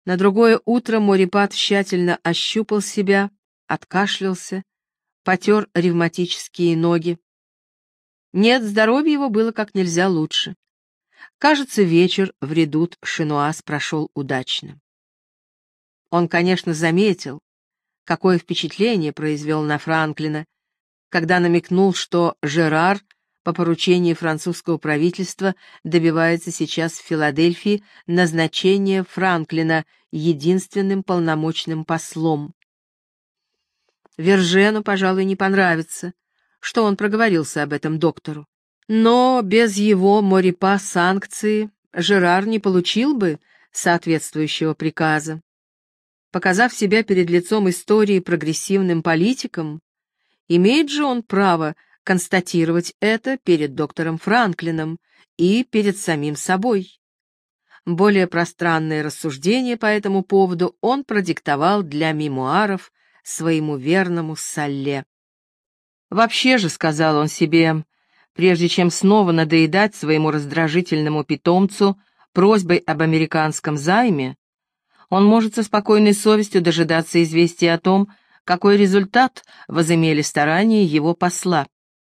На другое утро Морипат тщательно ощупал себя, откашлялся, потер ревматические ноги. Нет, здоровье его было как нельзя лучше. Кажется, вечер в редут Шинуаз прошел удачно. Он, конечно, заметил, какое впечатление произвел на Франклина, когда намекнул, что Жерар по поручению французского правительства добивается сейчас в Филадельфии назначения Франклина единственным полномочным послом. Вержену, пожалуй, не понравится, что он проговорился об этом доктору. Но без его Морипа санкции Жерар не получил бы соответствующего приказа. Показав себя перед лицом истории прогрессивным политиком, имеет же он право констатировать это перед доктором Франклином и перед самим собой. Более пространные рассуждения по этому поводу он продиктовал для мемуаров своему верному Салле. «Вообще же», — сказал он себе, прежде чем снова надоедать своему раздражительному питомцу просьбой об американском займе, он может со спокойной совестью дожидаться известия о том, какой результат возымели старания его посла.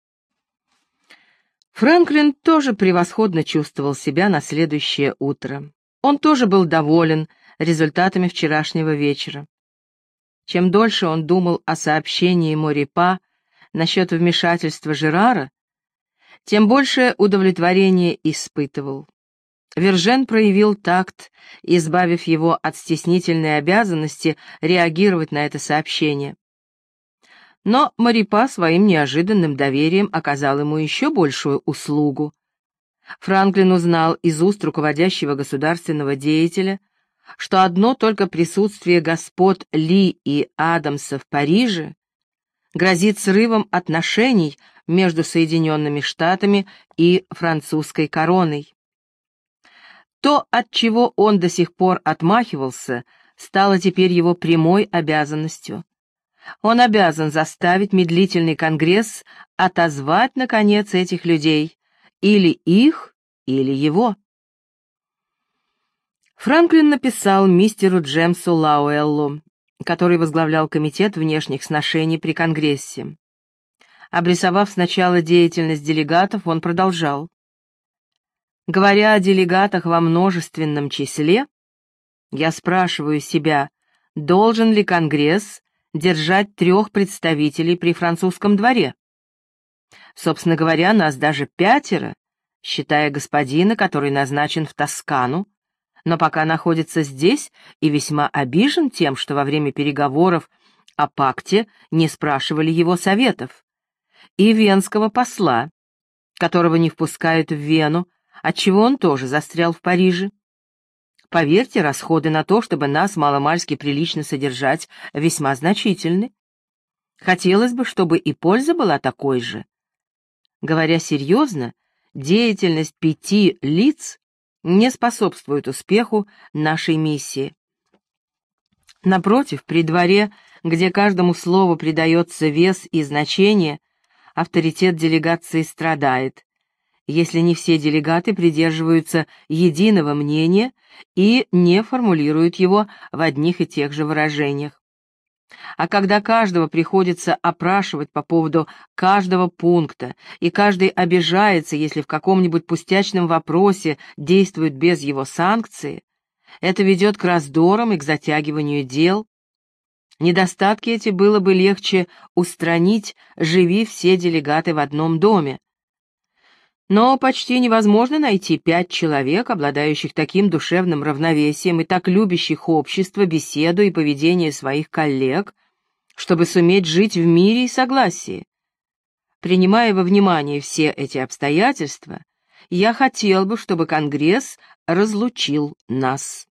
Франклин тоже превосходно чувствовал себя на следующее утро. Он тоже был доволен результатами вчерашнего вечера. Чем дольше он думал о сообщении Морипа насчет вмешательства Жерара, тем больше удовлетворения испытывал. Вержен проявил такт, избавив его от стеснительной обязанности реагировать на это сообщение. Но Морипа своим неожиданным доверием оказал ему еще большую услугу. Франклин узнал из уст руководящего государственного деятеля, что одно только присутствие господ Ли и Адамса в Париже грозит срывом отношений между Соединенными Штатами и французской короной. То, от чего он до сих пор отмахивался, стало теперь его прямой обязанностью. Он обязан заставить медлительный конгресс отозвать, наконец, этих людей, или их, или его. Франклин написал мистеру Джемсу Лауэллу, который возглавлял комитет внешних сношений при Конгрессе. Обрисовав сначала деятельность делегатов, он продолжал. Говоря о делегатах во множественном числе, я спрашиваю себя, должен ли Конгресс держать 3 представителей при французском дворе? Собственно говоря, нас даже 5, считая господина, который назначен в Тоскану, но пока находится здесь и весьма обижен тем, что во время переговоров о пакте не спрашивали его советов, и венского посла, которого не впускают в Вену, отчего он тоже застрял в Париже. Поверьте, расходы на то, чтобы нас маломальски прилично содержать, весьма значительны. Хотелось бы, чтобы и польза была такой же. Говоря серьезно, деятельность 5 лиц не способствует успеху нашей миссии. Напротив, при дворе, где каждому слову придается вес и значение, авторитет делегации страдает, если не все делегаты придерживаются единого мнения и не формулируют его в одних и тех же выражениях. А когда каждого приходится опрашивать по поводу каждого пункта, и каждый обижается, если в каком-нибудь пустячном вопросе действует без его санкции, это ведет к раздорам и к затягиванию дел. Недостатки эти было бы легче устранить, живи все делегаты в одном доме. Но почти невозможно найти 5 человек, обладающих таким душевным равновесием и так любящих общество, беседу и поведение своих коллег, чтобы суметь жить в мире и согласии. Принимая во внимание все эти обстоятельства, я хотел бы, чтобы Конгресс разлучил нас.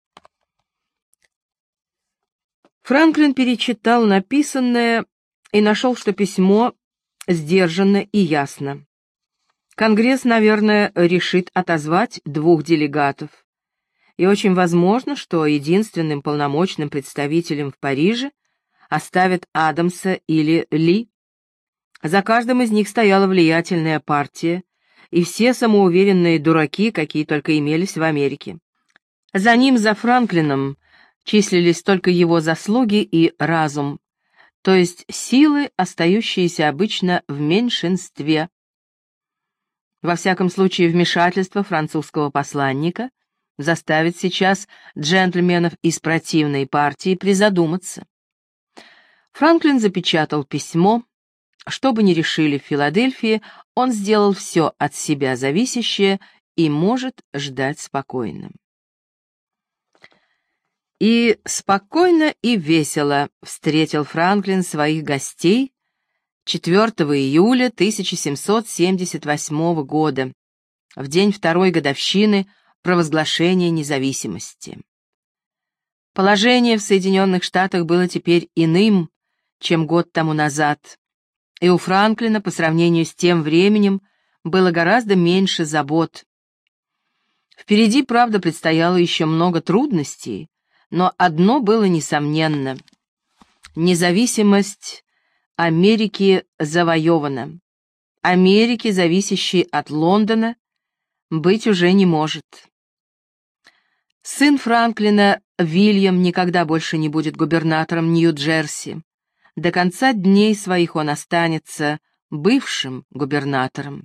Франклин перечитал написанное и нашел, что письмо сдержанно и ясно. Конгресс, наверное, решит отозвать 2 делегатов, и очень возможно, что единственным полномочным представителем в Париже оставят Адамса или Ли. За каждым из них стояла влиятельная партия, и все самоуверенные дураки, какие только имелись в Америке. За ним, за Франклином, числились только его заслуги и разум, то есть силы, остающиеся обычно в меньшинстве. Во всяком случае, вмешательство французского посланника заставит сейчас джентльменов из противной партии призадуматься. Франклин запечатал письмо. Что бы ни решили в Филадельфии, он сделал все от себя зависящее и может ждать спокойно. И спокойно и весело встретил Франклин своих гостей 4 июля 1778 года, в день второй годовщины провозглашения независимости. Положение в Соединенных Штатах было теперь иным, чем год тому назад, и у Франклина по сравнению с тем временем было гораздо меньше забот. Впереди, правда, предстояло еще много трудностей, но одно было несомненно — независимость Америки завоевана. Америки, зависящей от Лондона, быть уже не может. Сын Франклина, Вильям, никогда больше не будет губернатором Нью-Джерси. До конца дней своих он останется бывшим губернатором.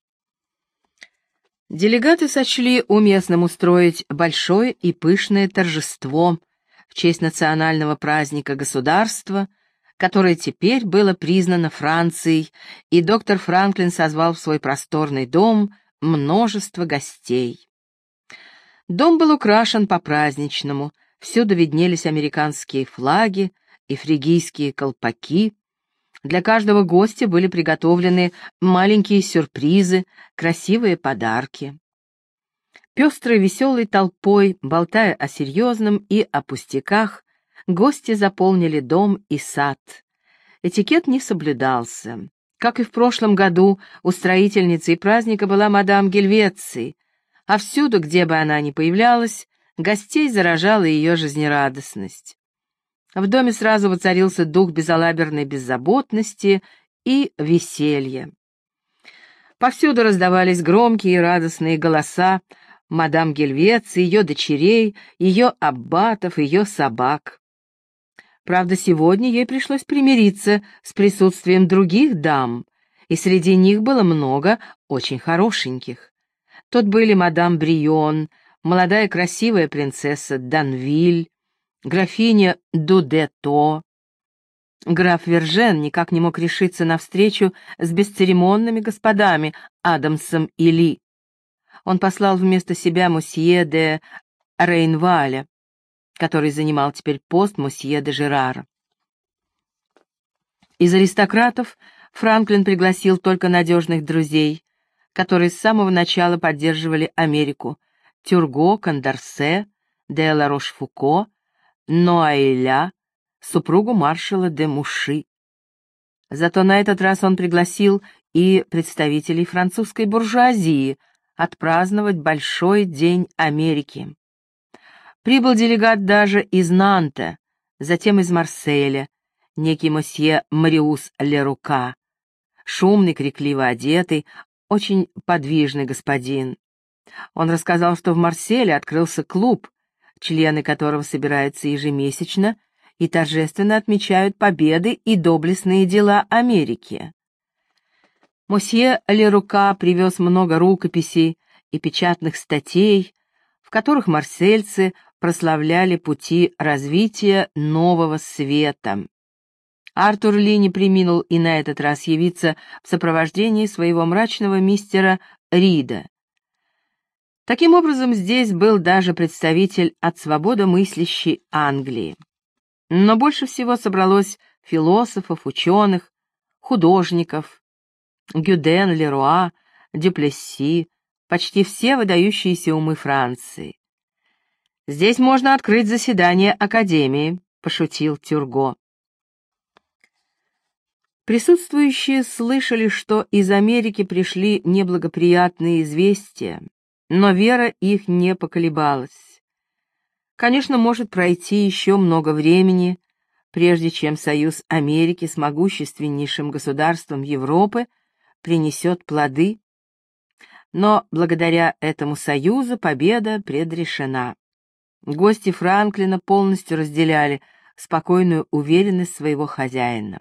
Делегаты сочли уместным устроить большое и пышное торжество в честь национального праздника государства, которое теперь было признано Францией, и доктор Франклин созвал в свой просторный дом множество гостей. Дом был украшен по-праздничному, всюду виднелись американские флаги и фригийские колпаки. Для каждого гостя были приготовлены маленькие сюрпризы, красивые подарки. Пестрой веселой толпой, болтая о серьезном и о пустяках, гости заполнили дом и сад. Этикет не соблюдался. Как и в прошлом году, устроительницей праздника была мадам Гельвеци, а всюду, где бы она ни появлялась, гостей заражала ее жизнерадостность. В доме сразу воцарился дух безалаберной беззаботности и веселья. Повсюду раздавались громкие и радостные голоса мадам Гельвеци, ее дочерей, ее аббатов, ее собак. Правда, сегодня ей пришлось примириться с присутствием других дам, и среди них было много очень хорошеньких. Тут были мадам Брион, молодая красивая принцесса Данвиль, графиня Дудето. Граф Вержен никак не мог решиться на встречу с бесцеремонными господами Адамсом и Ли. Он послал вместо себя мусье де Рейнваля, который занимал теперь пост мусье де Жерара. Из аристократов Франклин пригласил только надежных друзей, которые с самого начала поддерживали Америку: Тюрго, Кондорсе, де ла Рошфуко, Ноаэля, супругу маршала де Муши. Зато на этот раз он пригласил и представителей французской буржуазии отпраздновать Большой день Америки. Прибыл делегат даже из Нанта, затем из Марселя, некий мосье Мариус Лерука, шумный, крикливо одетый, очень подвижный господин. Он рассказал, что в Марселе открылся клуб, члены которого собираются ежемесячно и торжественно отмечают победы и доблестные дела Америки. Мосье Лерука привез много рукописей и печатных статей, в которых марсельцы прославляли пути развития нового света. Артур Ли не преминул и на этот раз явиться в сопровождении своего мрачного мистера Рида. Таким образом, здесь был даже представитель от свободомыслящей Англии. Но больше всего собралось философов, ученых, художников: Гюден, Леруа, Дюплесси, почти все выдающиеся умы Франции. «Здесь можно открыть заседание Академии», — пошутил Тюрго. Присутствующие слышали, что из Америки пришли неблагоприятные известия, но вера их не поколебалась. Конечно, может пройти еще много времени, прежде чем союз Америки с могущественнейшим государством Европы принесет плоды, но благодаря этому союзу победа предрешена. Гости Франклина полностью разделяли спокойную уверенность своего хозяина.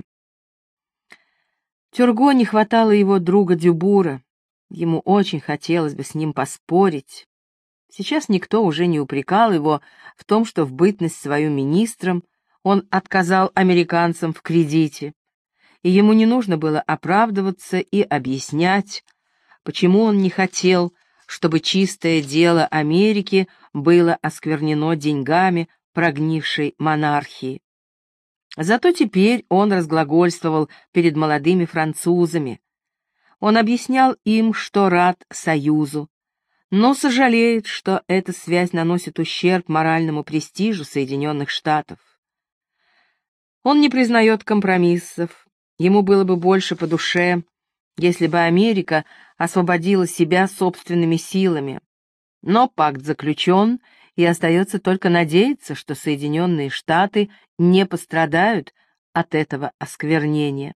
Тюрго не хватало его друга Дюбура. Ему очень хотелось бы с ним поспорить. Сейчас никто уже не упрекал его в том, что в бытность свою министром он отказал американцам в кредите, и ему не нужно было оправдываться и объяснять, почему он не хотел, чтобы чистое дело Америки было осквернено деньгами прогнившей монархии. Зато теперь он разглагольствовал перед молодыми французами. Он объяснял им, что рад союзу, но сожалеет, что эта связь наносит ущерб моральному престижу Соединенных Штатов. Он не признает компромиссов, ему было бы больше по душе, если бы Америка освободила себя собственными силами. Но пакт заключен, и остается только надеяться, что Соединенные Штаты не пострадают от этого осквернения.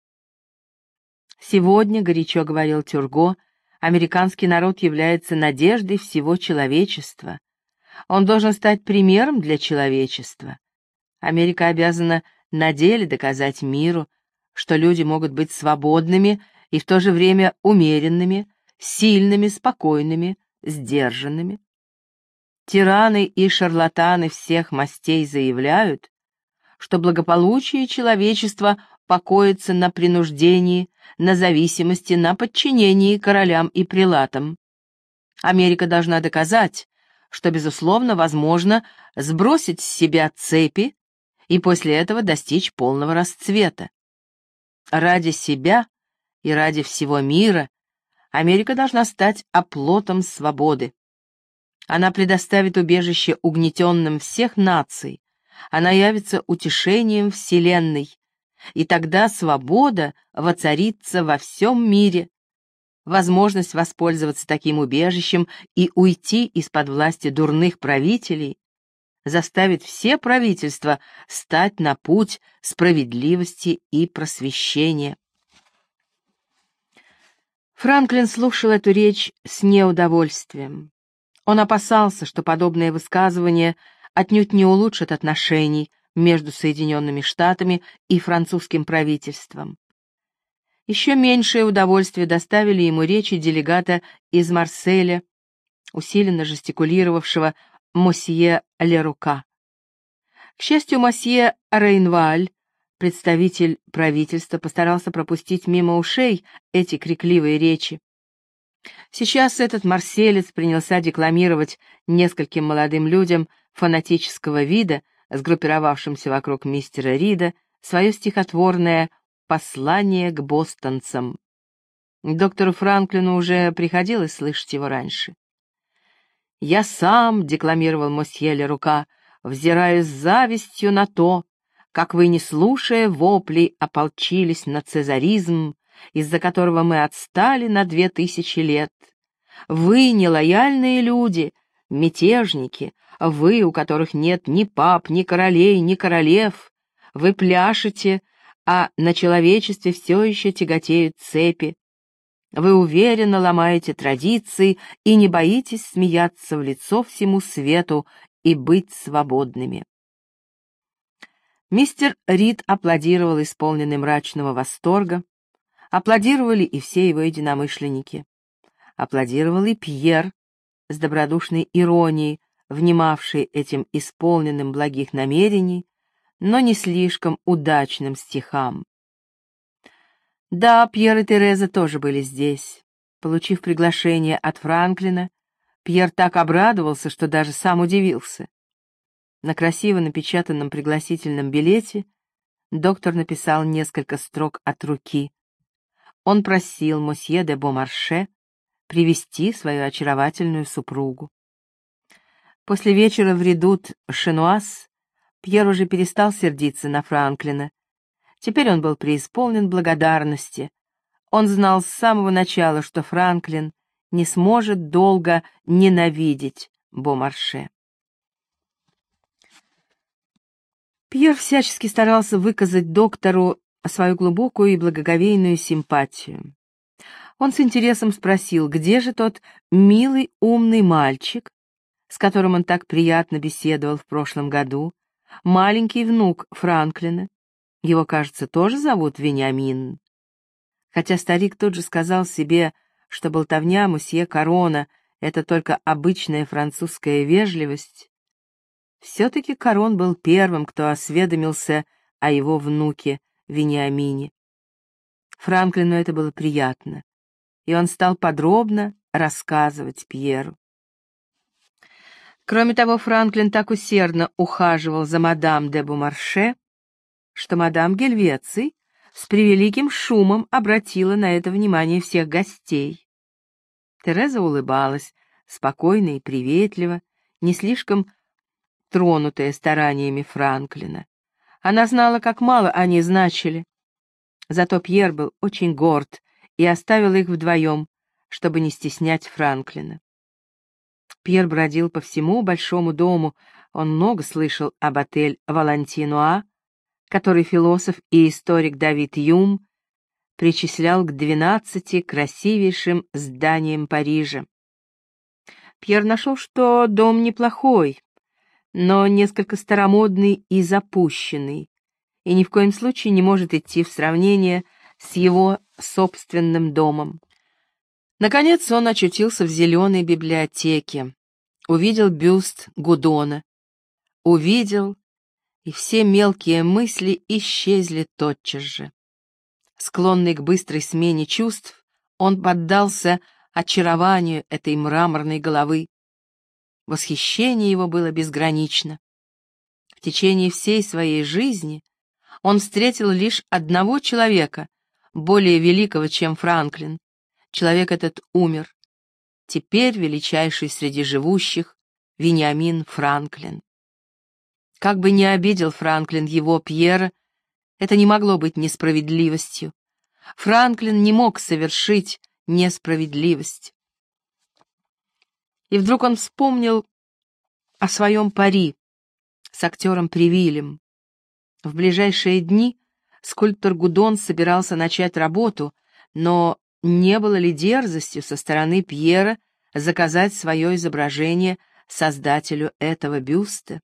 Сегодня, горячо говорил Тюрго, американский народ является надеждой всего человечества. Он должен стать примером для человечества. Америка обязана на деле доказать миру, что люди могут быть свободными и в то же время умеренными, сильными, спокойными, сдержанными. Тираны и шарлатаны всех мастей заявляют, что благополучие человечества покоится на принуждении, на зависимости, на подчинении королям и прелатам. Америка должна доказать, что, безусловно, возможно сбросить с себя цепи и после этого достичь полного расцвета. Ради себя и ради всего мира Америка должна стать оплотом свободы. Она предоставит убежище угнетенным всех наций, она явится утешением Вселенной, и тогда свобода воцарится во всем мире. Возможность воспользоваться таким убежищем и уйти из-под власти дурных правителей заставит все правительства стать на путь справедливости и просвещения. Франклин слушал эту речь с неудовольствием. Он опасался, что подобные высказывания отнюдь не улучшат отношений между Соединенными Штатами и французским правительством. Еще меньшее удовольствие доставили ему речи делегата из Марселя, усиленно жестикулировавшего мосье Лерука. К счастью, мосье Рейнваль, представитель правительства, постарался пропустить мимо ушей эти крикливые речи. Сейчас этот марселец принялся декламировать нескольким молодым людям фанатического вида, сгруппировавшимся вокруг мистера Рида, свое стихотворное «Послание к бостонцам». Доктору Франклину уже приходилось слышать его раньше. «Я сам», — декламировал мосье Лерука, — «взираю с завистью на то, как вы, не слушая воплей, ополчились на цезаризм, из-за которого мы отстали на 2000 лет. Вы, нелояльные люди, мятежники, вы, у которых нет ни пап, ни королей, ни королев, вы пляшете, а на человечестве все еще тяготеют цепи. Вы уверенно ломаете традиции и не боитесь смеяться в лицо всему свету и быть свободными». Мистер Рид аплодировал, исполненный мрачного восторга. Аплодировали и все его единомышленники. Аплодировал и Пьер с добродушной иронией, внимавший этим исполненным благих намерений, но не слишком удачным стихам. Да, Пьер и Тереза тоже были здесь. Получив приглашение от Франклина, Пьер так обрадовался, что даже сам удивился. На красиво напечатанном пригласительном билете доктор написал несколько строк от руки. Он просил мосье де Бомарше привести свою очаровательную супругу. После вечера в Редут-Шенуаз Пьер уже перестал сердиться на Франклина. Теперь он был преисполнен благодарности. Он знал с самого начала, что Франклин не сможет долго ненавидеть Бомарше. Пьер всячески старался выказать доктору свою глубокую и благоговейную симпатию. Он с интересом спросил, где же тот милый умный мальчик, с которым он так приятно беседовал в прошлом году, маленький внук Франклина. Его, кажется, тоже зовут Вениамин. Хотя старик тут же сказал себе, что болтовня мусье Корона — это только обычная французская вежливость, все-таки Корон был первым, кто осведомился о его внуке Вениамине. Франклину это было приятно, и он стал подробно рассказывать Пьеру. Кроме того, Франклин так усердно ухаживал за мадам де Бомарше, что мадам Гельвеций с превеликим шумом обратила на это внимание всех гостей. Тереза улыбалась, спокойно и приветливо, не слишком тронутая стараниями Франклина. Она знала, как мало они значили. Зато Пьер был очень горд и оставил их вдвоем, чтобы не стеснять Франклина. Пьер бродил по всему большому дому, он много слышал об отель Валентинуа, который философ и историк Давид Юм причислял к 12 красивейшим зданиям Парижа. Пьер нашел, что дом неплохой, но несколько старомодный и запущенный, и ни в коем случае не может идти в сравнение с его собственным домом. Наконец он очутился в зеленой библиотеке, увидел бюст Гудона, увидел, и все мелкие мысли исчезли тотчас же. Склонный к быстрой смене чувств, он поддался очарованию этой мраморной головы. Восхищение его было безгранично. В течение всей своей жизни он встретил лишь одного человека, более великого, чем Франклин. Человек этот умер. Теперь величайший среди живущих — Вениамин Франклин. Как бы ни обидел Франклин его, Пьера, это не могло быть несправедливостью. Франклин не мог совершить несправедливость. И вдруг он вспомнил о своем пари с актером Превилем. В ближайшие дни скульптор Гудон собирался начать работу, но не было ли дерзостью со стороны Пьера заказать свое изображение создателю этого бюста?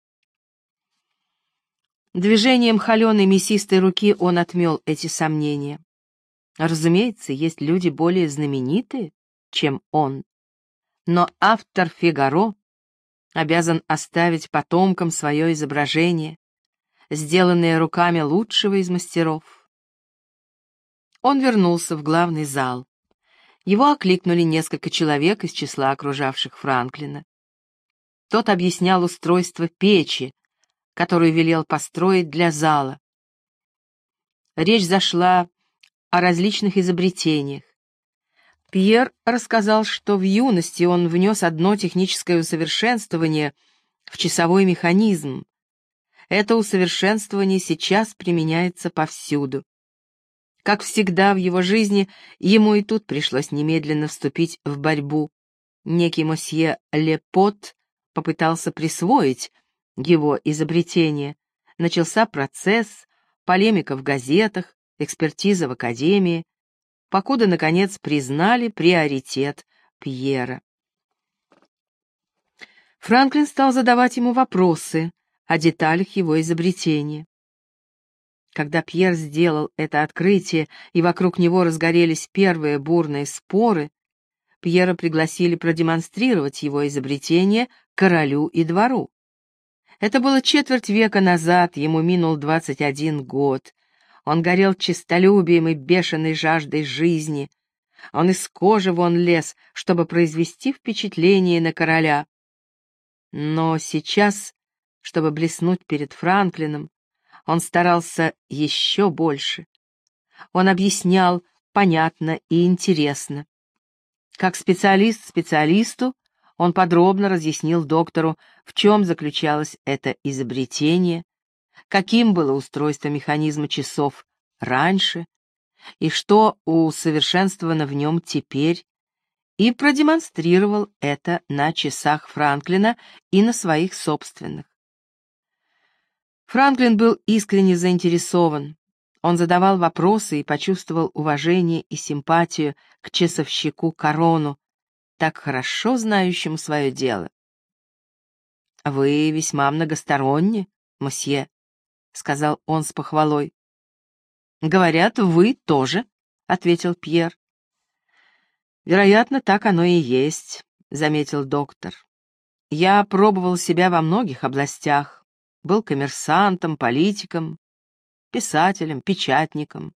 Движением холеной мясистой руки он отмел эти сомнения. Разумеется, есть люди более знаменитые, чем он, но автор «Фигаро» обязан оставить потомкам свое изображение, сделанное руками лучшего из мастеров. Он вернулся в главный зал. Его окликнули несколько человек из числа окружавших Франклина. Тот объяснял устройство печи, которую велел построить для зала. Речь зашла о различных изобретениях. Пьер рассказал, что в юности он внес одно техническое усовершенствование в часовой механизм. Это усовершенствование сейчас применяется повсюду. Как всегда в его жизни, ему и тут пришлось немедленно вступить в борьбу. Некий мосье Лепот попытался присвоить его изобретение. Начался процесс, полемика в газетах, экспертиза в академии, покуда, наконец, признали приоритет Пьера. Франклин стал задавать ему вопросы о деталях его изобретения. Когда Пьер сделал это открытие, и вокруг него разгорелись первые бурные споры, Пьера пригласили продемонстрировать его изобретение королю и двору. Это было четверть века назад, ему минул 21 год. Он горел честолюбием и бешеной жаждой жизни. Он из кожи вон лез, чтобы произвести впечатление на короля. Но сейчас, чтобы блеснуть перед Франклином, он старался еще больше. Он объяснял понятно и интересно. Как специалист специалисту, он подробно разъяснил доктору, в чем заключалось это изобретение, каким было устройство механизма часов раньше и что усовершенствовано в нем теперь, и продемонстрировал это на часах Франклина и на своих собственных. Франклин был искренне заинтересован. Он задавал вопросы и почувствовал уважение и симпатию к часовщику Корону, так хорошо знающему свое дело. «Вы весьма многосторонни, мосье», — сказал он с похвалой. «Говорят, вы тоже», — ответил Пьер. «Вероятно, так оно и есть», — заметил доктор. «Я пробовал себя во многих областях. Был коммерсантом, политиком, писателем, печатником.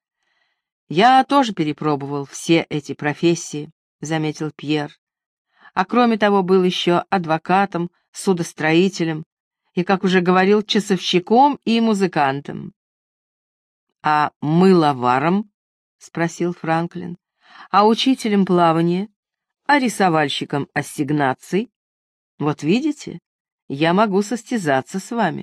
Я тоже перепробовал все эти профессии», — заметил Пьер. «А кроме того, был еще адвокатом, судостроителем и, как уже говорил, часовщиком и музыкантом». «А мыловаром?» — спросил Франклин. «А учителем плавания? А рисовальщиком ассигнаций? Вот видите, я могу состязаться с вами».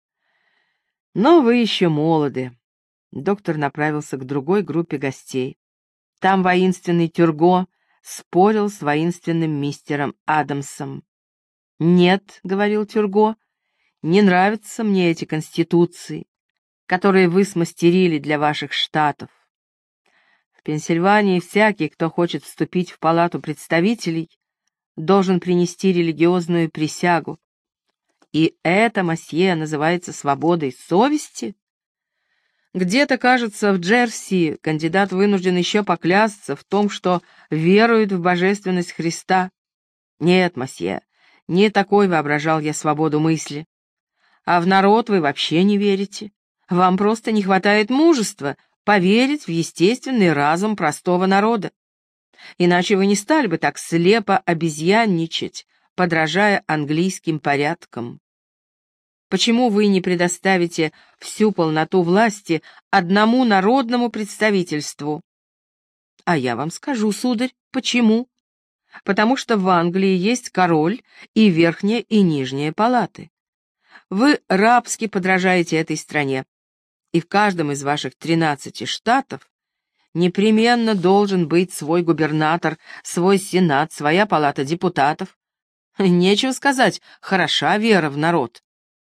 «Но вы еще молоды». Доктор направился к другой группе гостей. Там воинственный Тюрго спорил с воинственным мистером Адамсом. «Нет», — говорил Тюрго, — «не нравятся мне эти конституции, которые вы смастерили для ваших штатов. В Пенсильвании всякий, кто хочет вступить в палату представителей, должен принести религиозную присягу. И это, мосье, называется свободой совести? Где-то, кажется, в Джерси кандидат вынужден еще поклясться в том, что верует в божественность Христа. Нет, мосье, не такой воображал я свободу мысли. А в народ вы вообще не верите. Вам просто не хватает мужества поверить в естественный разум простого народа. Иначе вы не стали бы так слепо обезьянничать, подражая английским порядкам. Почему вы не предоставите всю полноту власти одному народному представительству? А я вам скажу, сударь, почему? Потому что в Англии есть король и верхняя и нижняя палаты. Вы рабски подражаете этой стране, и в каждом из ваших 13 штатов непременно должен быть свой губернатор, свой сенат, своя палата депутатов. Нечего сказать, хороша вера в народ.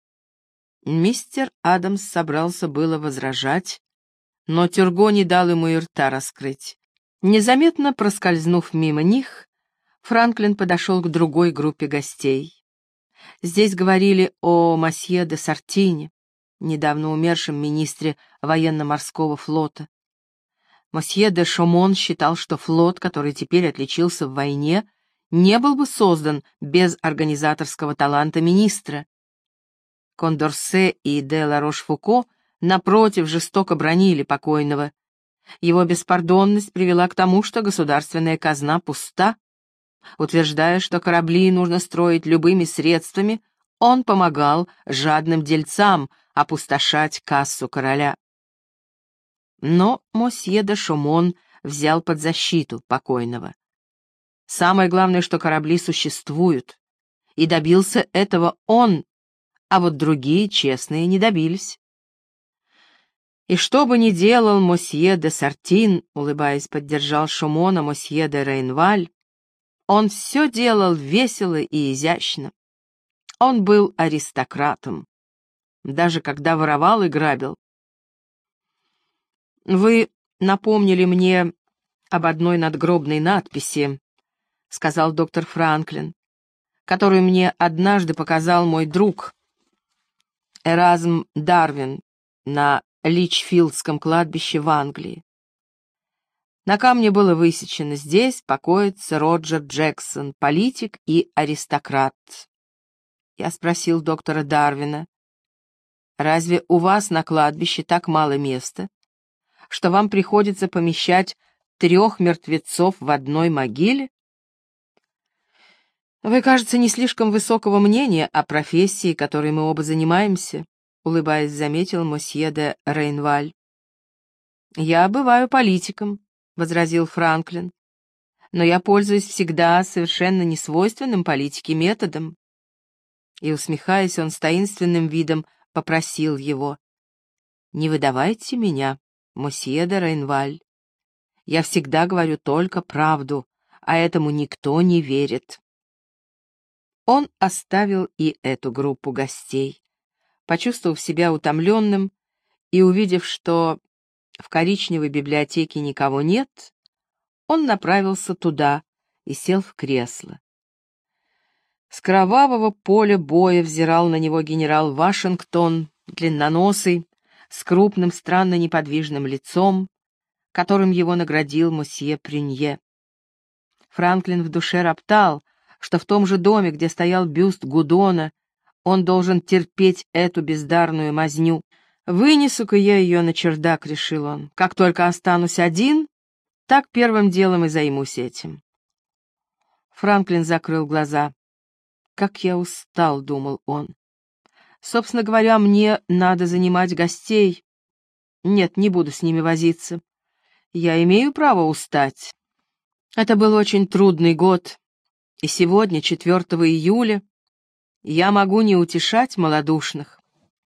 Мистер Адамс собрался было возражать, но Тюрго не дал ему и рта раскрыть. Незаметно проскользнув мимо них, Франклин подошел к другой группе гостей. Здесь говорили о мосье де Сартине, недавно умершем министре военно-морского флота. Мосье де Шомон считал, что флот, который теперь отличился в войне, не был бы создан без организаторского таланта министра. Кондорсе и де Ла-Рош-Фуко, напротив, жестоко бранили покойного. Его беспардонность привела к тому, что государственная казна пуста. Утверждая, что корабли нужно строить любыми средствами, он помогал жадным дельцам опустошать кассу короля. Но мосье де Шомон взял под защиту покойного. Самое главное, что корабли существуют, и добился этого он, а вот другие честные не добились. И что бы ни делал мосье де Сартин, улыбаясь, поддержал Шомона мосье де Рейнваль, он все делал весело и изящно. Он был аристократом, даже когда воровал и грабил. «Вы напомнили мне об одной надгробной надписи», — сказал доктор Франклин, «которую мне однажды показал мой друг Эразм Дарвин на Личфилдском кладбище в Англии. На камне было высечено: «Здесь покоится Роджер Джексон, политик и аристократ». Я спросил доктора Дарвина: «Разве у вас на кладбище так мало места, что вам приходится помещать 3 мертвецов в одной могиле?» «Вы, кажется, не слишком высокого мнения о профессии, которой мы оба занимаемся», — улыбаясь, заметил мосье де Рейнваль. «Я бываю политиком», — возразил Франклин, «но я пользуюсь всегда совершенно несвойственным политике методом». И, усмехаясь, он с таинственным видом попросил его: «Не выдавайте меня, мосье де Рейнваль. Я всегда говорю только правду, а этому никто не верит». Он оставил и эту группу гостей. Почувствовав себя утомленным и увидев, что в коричневой библиотеке никого нет, он направился туда и сел в кресло. С кровавого поля боя взирал на него генерал Вашингтон, длинноносый, с крупным, странно неподвижным лицом, которым его наградил мосье Прюнье. Франклин в душе роптал, что в том же доме, где стоял бюст Гудона, он должен терпеть эту бездарную мазню. «Вынесу-ка я ее на чердак», — решил он. «Как только останусь один, так первым делом и займусь этим». Франклин закрыл глаза. «Как я устал», — думал он. «Собственно говоря, мне надо занимать гостей. Нет, не буду с ними возиться. Я имею право устать. Это был очень трудный год, и сегодня, 4 июля, я могу не утешать малодушных,